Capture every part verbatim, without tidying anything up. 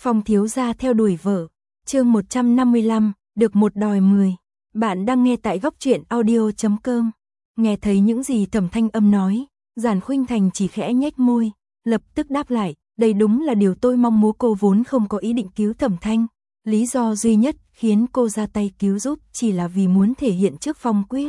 Phong thiếu gia theo đuổi vợ, chương một trăm năm mươi lăm, được một đòi mười. Bạn đang nghe tại góc truyện audio chấm com. Nghe thấy những gì Thẩm Thanh Âm nói, Giản Khuynh Thành chỉ khẽ nhếch môi, lập tức đáp lại, đây đúng là điều tôi mong muốn. Cô vốn không có ý định cứu Thẩm Thanh, lý do duy nhất khiến cô ra tay cứu giúp chỉ là vì muốn thể hiện trước Phong Quyết.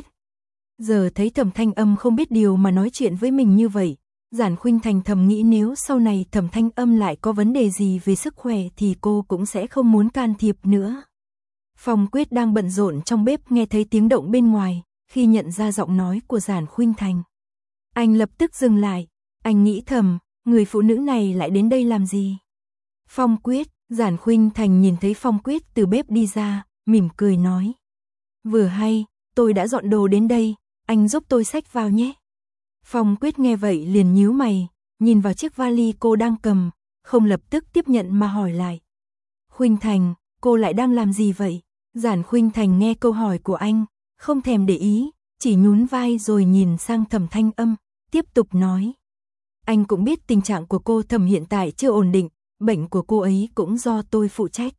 Giờ thấy Thẩm Thanh Âm không biết điều mà nói chuyện với mình như vậy, Giản Khuynh Thành thầm nghĩ nếu sau này Thẩm Thanh Âm lại có vấn đề gì về sức khỏe thì cô cũng sẽ không muốn can thiệp nữa. Phong Quyết đang bận rộn trong bếp nghe thấy tiếng động bên ngoài, khi nhận ra giọng nói của Giản Khuynh Thành. Anh lập tức dừng lại, anh nghĩ thầm, người phụ nữ này lại đến đây làm gì? Phong Quyết, Giản Khuynh Thành nhìn thấy Phong Quyết từ bếp đi ra, mỉm cười nói. Vừa hay, tôi đã dọn đồ đến đây, anh giúp tôi xách vào nhé. Phong Quyết nghe vậy liền nhíu mày, nhìn vào chiếc vali cô đang cầm, không lập tức tiếp nhận mà hỏi lại. Khuynh Thành, cô lại đang làm gì vậy? Giản Khuynh Thành nghe câu hỏi của anh, không thèm để ý, chỉ nhún vai rồi nhìn sang Thẩm Thanh Âm, tiếp tục nói. Anh cũng biết tình trạng của cô Thẩm hiện tại chưa ổn định, bệnh của cô ấy cũng do tôi phụ trách.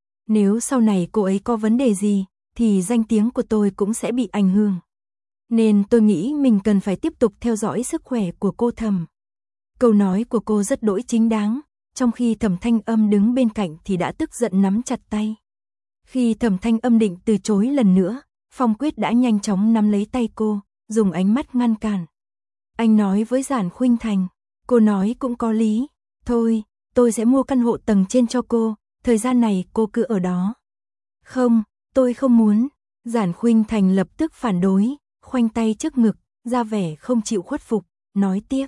Nếu sau này cô ấy có vấn đề gì, thì danh tiếng của tôi cũng sẽ bị ảnh hưởng. Nên tôi nghĩ mình cần phải tiếp tục theo dõi sức khỏe của cô Thẩm. Câu nói của cô rất đỗi chính đáng, trong khi Thẩm Thanh Âm đứng bên cạnh thì đã tức giận nắm chặt tay. Khi Thẩm Thanh Âm định từ chối lần nữa, Phong Quyết đã nhanh chóng nắm lấy tay cô, dùng ánh mắt ngăn cản. Anh nói với Giản Khuynh Thành, cô nói cũng có lý, thôi, tôi sẽ mua căn hộ tầng trên cho cô, thời gian này cô cứ ở đó. Không, tôi không muốn. Giản Khuynh Thành lập tức phản đối, khoanh tay trước ngực, ra vẻ không chịu khuất phục, nói tiếp.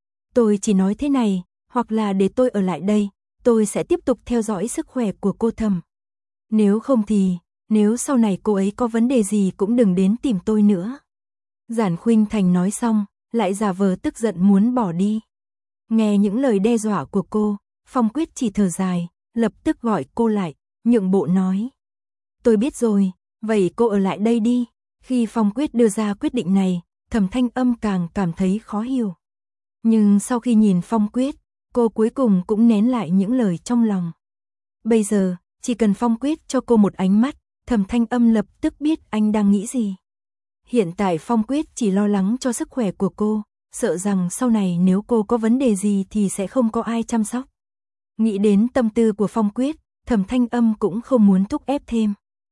Tôi chỉ nói thế này, hoặc là để tôi ở lại đây, tôi sẽ tiếp tục theo dõi sức khỏe của cô Thẩm. Nếu không thì, nếu sau này cô ấy có vấn đề gì cũng đừng đến tìm tôi nữa. Giản Khuynh Thành nói xong, lại giả vờ tức giận muốn bỏ đi. Nghe những lời đe dọa của cô, Phong Quyết chỉ thở dài, lập tức gọi cô lại, nhượng bộ nói. Tôi biết rồi, vậy cô ở lại đây đi. Khi Phong Quyết đưa ra quyết định này, Thẩm Thanh Âm càng cảm thấy khó hiểu. Nhưng sau khi nhìn Phong Quyết, cô cuối cùng cũng nén lại những lời trong lòng. Bây giờ, chỉ cần Phong Quyết cho cô một ánh mắt, Thẩm Thanh Âm lập tức biết anh đang nghĩ gì. Hiện tại Phong Quyết chỉ lo lắng cho sức khỏe của cô, sợ rằng sau này nếu cô có vấn đề gì thì sẽ không có ai chăm sóc. Nghĩ đến tâm tư của Phong Quyết, Thẩm Thanh Âm cũng không muốn thúc ép thêm.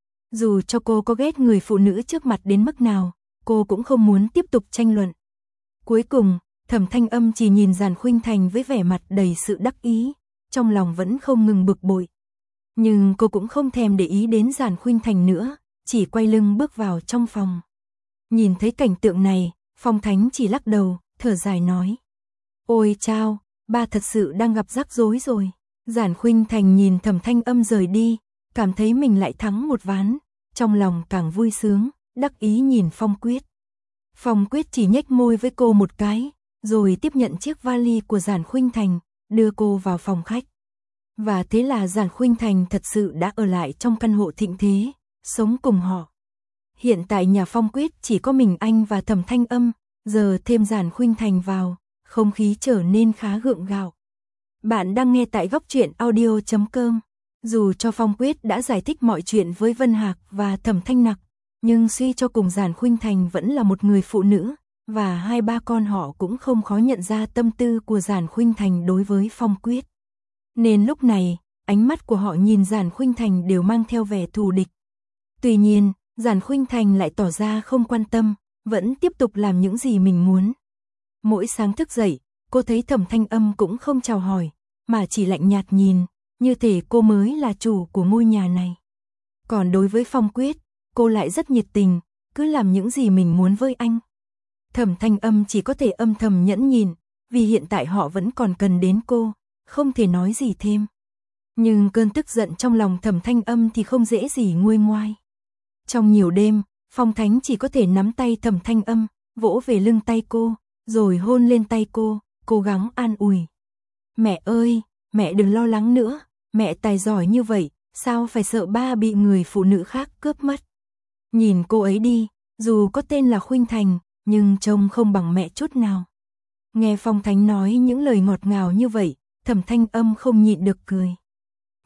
Dù cho cô có ghét người phụ nữ trước mặt đến mức nào, cô cũng không muốn tiếp tục tranh luận. Cuối cùng, Thẩm Thanh Âm chỉ nhìn Giản Khuynh Thành với vẻ mặt đầy sự đắc ý, trong lòng vẫn không ngừng bực bội. Nhưng cô cũng không thèm để ý đến Giản Khuynh Thành nữa, chỉ quay lưng bước vào trong phòng. Nhìn thấy cảnh tượng này, Phong Thánh chỉ lắc đầu, thở dài nói. Ôi chao, ba thật sự đang gặp rắc rối rồi. Giản Khuynh Thành nhìn Thẩm Thanh Âm rời đi, cảm thấy mình lại thắng một ván, trong lòng càng vui sướng, đắc ý nhìn Phong Quyết. Phong Quyết chỉ nhếch môi với cô một cái, rồi tiếp nhận chiếc vali của Giản Khuynh Thành, đưa cô vào phòng khách. Và thế là Giản Khuynh Thành thật sự đã ở lại trong căn hộ thịnh thế, sống cùng họ. Hiện tại nhà Phong Quyết chỉ có mình anh và Thẩm Thanh Âm, giờ thêm Giản Khuynh Thành vào, không khí trở nên khá gượng gạo. Bạn đang nghe tại góc truyện audio chấm com. Dù cho Phong Quyết đã giải thích mọi chuyện với Vân Hạc và Thẩm Thanh Nặc, nhưng suy cho cùng Giản Khuynh Thành vẫn là một người phụ nữ, và hai ba con họ cũng không khó nhận ra tâm tư của Giản Khuynh Thành đối với Phong Quyết. Nên lúc này, ánh mắt của họ nhìn Giản Khuynh Thành đều mang theo vẻ thù địch. Tuy nhiên, Giản Khuynh Thành lại tỏ ra không quan tâm, vẫn tiếp tục làm những gì mình muốn. Mỗi sáng thức dậy, cô thấy Thẩm Thanh Âm cũng không chào hỏi, mà chỉ lạnh nhạt nhìn, như thể cô mới là chủ của ngôi nhà này. Còn đối với Phong Quyết, cô lại rất nhiệt tình, cứ làm những gì mình muốn với anh. Thẩm Thanh Âm chỉ có thể âm thầm nhẫn nhìn, vì hiện tại họ vẫn còn cần đến cô, không thể nói gì thêm. Nhưng cơn tức giận trong lòng Thẩm Thanh Âm thì không dễ gì nguôi ngoai. Trong nhiều đêm, Phong Thánh chỉ có thể nắm tay Thẩm Thanh Âm, vỗ về lưng tay cô, rồi hôn lên tay cô, cố gắng an ủi. Mẹ ơi, mẹ đừng lo lắng nữa, mẹ tài giỏi như vậy, sao phải sợ ba bị người phụ nữ khác cướp mất. Nhìn cô ấy đi, dù có tên là Khuynh Thành, nhưng trông không bằng mẹ chút nào. Nghe Phong Thánh nói những lời ngọt ngào như vậy, Thẩm Thanh Âm không nhịn được cười.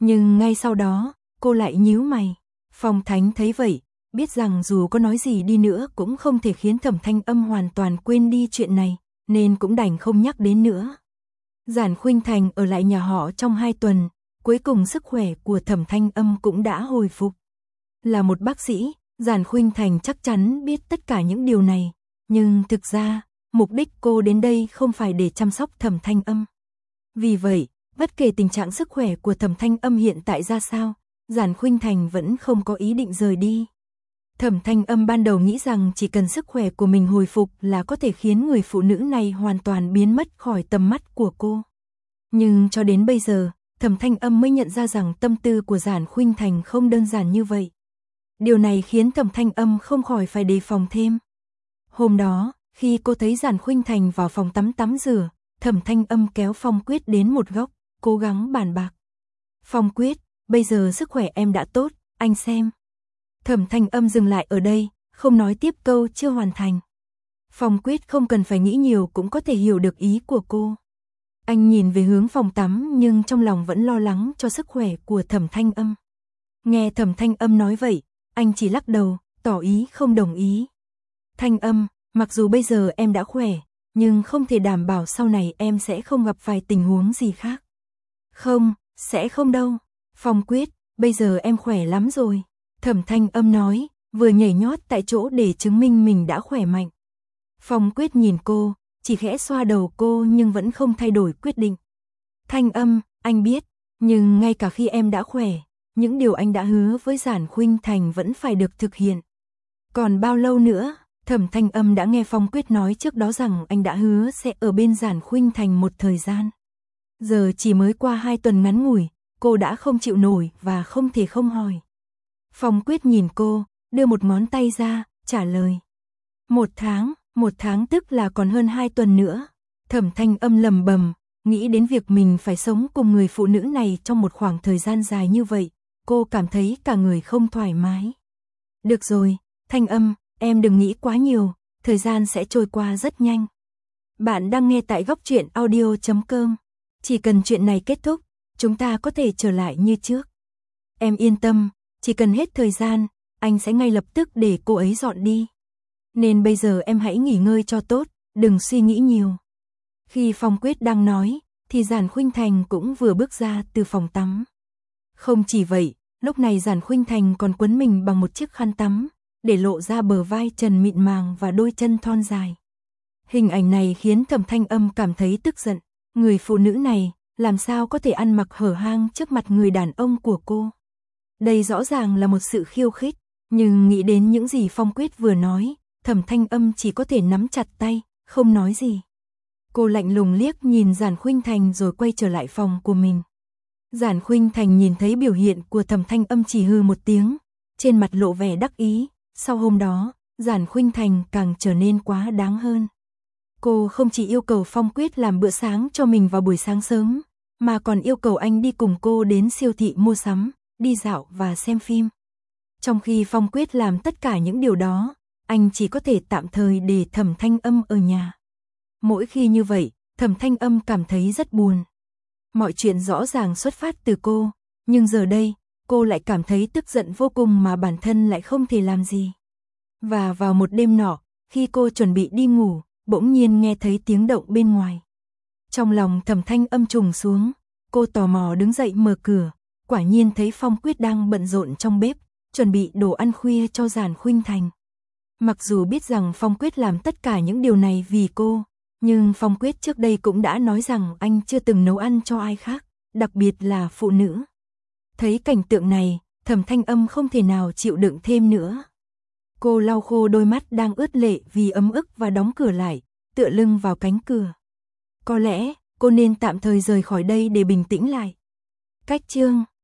Nhưng ngay sau đó, cô lại nhíu mày. Phong Thánh thấy vậy, biết rằng dù có nói gì đi nữa cũng không thể khiến Thẩm Thanh Âm hoàn toàn quên đi chuyện này, nên cũng đành không nhắc đến nữa. Giản Khuynh Thành ở lại nhà họ trong hai tuần, cuối cùng sức khỏe của Thẩm Thanh Âm cũng đã hồi phục. Là một bác sĩ, Giản Khuynh Thành chắc chắn biết tất cả những điều này, nhưng thực ra, mục đích cô đến đây không phải để chăm sóc Thẩm Thanh Âm. Vì vậy, bất kể tình trạng sức khỏe của Thẩm Thanh Âm hiện tại ra sao, Giản Khuynh Thành vẫn không có ý định rời đi. Thẩm Thanh Âm ban đầu nghĩ rằng chỉ cần sức khỏe của mình hồi phục là có thể khiến người phụ nữ này hoàn toàn biến mất khỏi tầm mắt của cô. Nhưng cho đến bây giờ, Thẩm Thanh Âm mới nhận ra rằng tâm tư của Giản Khuynh Thành không đơn giản như vậy. Điều này khiến Thẩm Thanh Âm không khỏi phải đề phòng thêm. Hôm đó, khi cô thấy Giản Khuynh Thành vào phòng tắm tắm rửa, Thẩm Thanh Âm kéo Phong Quyết đến một góc, cố gắng bàn bạc. Phong Quyết, bây giờ sức khỏe em đã tốt, anh xem. Thẩm Thanh Âm dừng lại ở đây, không nói tiếp câu chưa hoàn thành. Phong Quyết không cần phải nghĩ nhiều cũng có thể hiểu được ý của cô. Anh nhìn về hướng phòng tắm nhưng trong lòng vẫn lo lắng cho sức khỏe của Thẩm Thanh Âm. Nghe Thẩm Thanh Âm nói vậy, anh chỉ lắc đầu, tỏ ý không đồng ý. Thanh Âm, mặc dù bây giờ em đã khỏe, nhưng không thể đảm bảo sau này em sẽ không gặp phải tình huống gì khác. Không, sẽ không đâu. Phong Quyết, bây giờ em khỏe lắm rồi. Thẩm Thanh Âm nói, vừa nhảy nhót tại chỗ để chứng minh mình đã khỏe mạnh. Phong Quyết nhìn cô, chỉ khẽ xoa đầu cô nhưng vẫn không thay đổi quyết định. Thanh Âm, anh biết, nhưng ngay cả khi em đã khỏe, những điều anh đã hứa với Giản Khuynh Thành vẫn phải được thực hiện. Còn bao lâu nữa? Thẩm Thanh Âm đã nghe Phong Quyết nói trước đó rằng anh đã hứa sẽ ở bên Giản Khuynh Thành một thời gian. Giờ chỉ mới qua hai tuần ngắn ngủi, cô đã không chịu nổi và không thể không hỏi. Phong Quyết nhìn cô, đưa một ngón tay ra, trả lời. Một tháng, một tháng tức là còn hơn hai tuần nữa. Thẩm Thanh Âm lầm bầm, nghĩ đến việc mình phải sống cùng người phụ nữ này trong một khoảng thời gian dài như vậy, cô cảm thấy cả người không thoải mái. Được rồi, Thanh Âm, em đừng nghĩ quá nhiều, thời gian sẽ trôi qua rất nhanh. Bạn đang nghe tại góc truyện audio chấm com. Chỉ cần chuyện này kết thúc, chúng ta có thể trở lại như trước. Em yên tâm, chỉ cần hết thời gian, anh sẽ ngay lập tức để cô ấy dọn đi. Nên bây giờ em hãy nghỉ ngơi cho tốt, đừng suy nghĩ nhiều. Khi Phong Quyết đang nói, thì Giản Khuynh Thành cũng vừa bước ra từ phòng tắm. Không chỉ vậy, lúc này Giản Khuynh Thành còn quấn mình bằng một chiếc khăn tắm, để lộ ra bờ vai trần mịn màng và đôi chân thon dài. Hình ảnh này khiến Thẩm Thanh Âm cảm thấy tức giận. Người phụ nữ này, làm sao có thể ăn mặc hở hang trước mặt người đàn ông của cô? Đây rõ ràng là một sự khiêu khích, nhưng nghĩ đến những gì Phong Quyết vừa nói, Thẩm Thanh Âm chỉ có thể nắm chặt tay, không nói gì. Cô lạnh lùng liếc nhìn Giản Khuynh Thành rồi quay trở lại phòng của mình. Giản Khuynh Thành nhìn thấy biểu hiện của Thẩm Thanh Âm chỉ hừ một tiếng, trên mặt lộ vẻ đắc ý. Sau hôm đó, Giản Khuynh Thành càng trở nên quá đáng hơn. Cô không chỉ yêu cầu Phong Quyết làm bữa sáng cho mình vào buổi sáng sớm, mà còn yêu cầu anh đi cùng cô đến siêu thị mua sắm, đi dạo và xem phim. Trong khi Phong Quyết làm tất cả những điều đó, anh chỉ có thể tạm thời để Thẩm Thanh Âm ở nhà. Mỗi khi như vậy, Thẩm Thanh Âm cảm thấy rất buồn. Mọi chuyện rõ ràng xuất phát từ cô, nhưng giờ đây, cô lại cảm thấy tức giận vô cùng mà bản thân lại không thể làm gì. Và vào một đêm nọ, khi cô chuẩn bị đi ngủ, bỗng nhiên nghe thấy tiếng động bên ngoài. Trong lòng Thẩm Thanh Âm trùng xuống, cô tò mò đứng dậy mở cửa, quả nhiên thấy Phong Quyết đang bận rộn trong bếp, chuẩn bị đồ ăn khuya cho Giản Khuynh Thành. Mặc dù biết rằng Phong Quyết làm tất cả những điều này vì cô, nhưng Phong Quyết trước đây cũng đã nói rằng anh chưa từng nấu ăn cho ai khác, đặc biệt là phụ nữ. Thấy cảnh tượng này, Thẩm Thanh Âm không thể nào chịu đựng thêm nữa. Cô lau khô đôi mắt đang ướt lệ vì ấm ức và đóng cửa lại, tựa lưng vào cánh cửa. Có lẽ, cô nên tạm thời rời khỏi đây để bình tĩnh lại. Cách chương